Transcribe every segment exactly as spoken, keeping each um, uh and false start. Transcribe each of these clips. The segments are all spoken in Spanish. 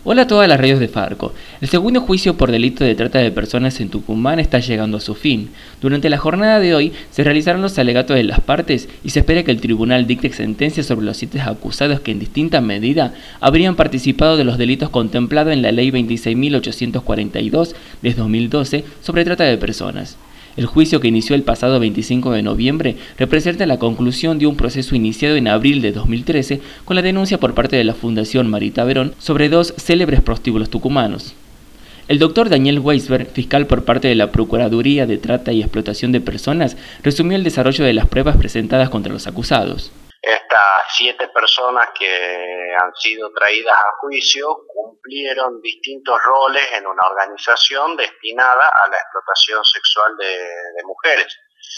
Hola a todas las radios de Farco. El segundo juicio por delito de trata de personas en Tucumán está llegando a su fin. Durante la jornada de hoy se realizaron los alegatos de las partes y se espera que el tribunal dicte sentencia sobre los siete acusados que en distinta medida habrían participado de los delitos contemplados en la Ley veintiséis mil ochocientos cuarenta y dos de dos mil doce sobre trata de personas. El juicio, que inició el pasado veinticinco de noviembre, representa la conclusión de un proceso iniciado en abril de dos mil trece con la denuncia por parte de la Fundación Marita Verón sobre dos célebres prostíbulos tucumanos. El doctor Daniel Weisberg, fiscal por parte de la Procuraduría de Trata y Explotación de Personas, resumió el desarrollo de las pruebas presentadas contra los acusados. Estas siete personas que han sido traídas a juicio cumplieron distintos roles en una organización destinada a la explotación sexual de, de mujeres.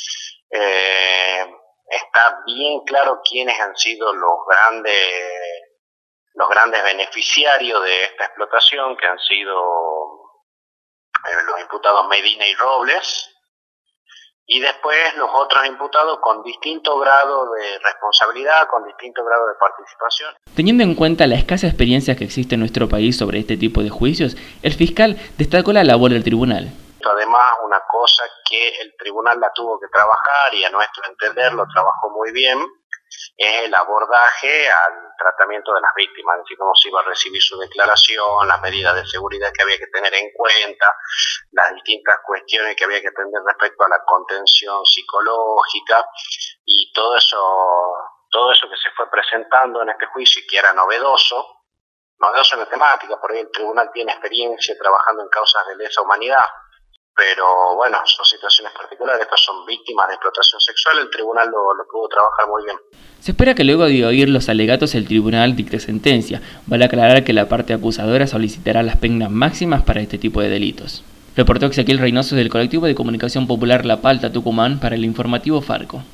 Eh, está bien claro quiénes han sido los grandes, los grandes beneficiarios de esta explotación, que han sido eh, los imputados Medina y Robles, y después los otros imputados con distinto grado de responsabilidad, con distinto grado de participación. Teniendo en cuenta la escasa experiencia que existe en nuestro país sobre este tipo de juicios, el fiscal destacó la labor del tribunal. Además, una cosa que el tribunal la tuvo que trabajar, y a nuestro entender lo trabajó muy bien, es el abordaje al tratamiento de las víctimas, así como se iba a recibir su declaración, las medidas de seguridad que había que tener en cuenta, las distintas cuestiones que había que tener respecto a la contención psicológica, y todo eso, todo eso que se fue presentando en este juicio y que era novedoso, novedoso en la temática. Por ahí el tribunal tiene experiencia trabajando en causas de lesa humanidad, pero bueno, son situaciones particulares, estas son víctimas de explotación sexual, el tribunal lo, lo pudo trabajar muy bien. Se espera que luego de oír los alegatos el tribunal dicte sentencia. Vale aclarar que la parte acusadora solicitará las penas máximas para este tipo de delitos. Reportó Ezequiel Reynoso del colectivo de comunicación popular La Palta Tucumán para el informativo Farco.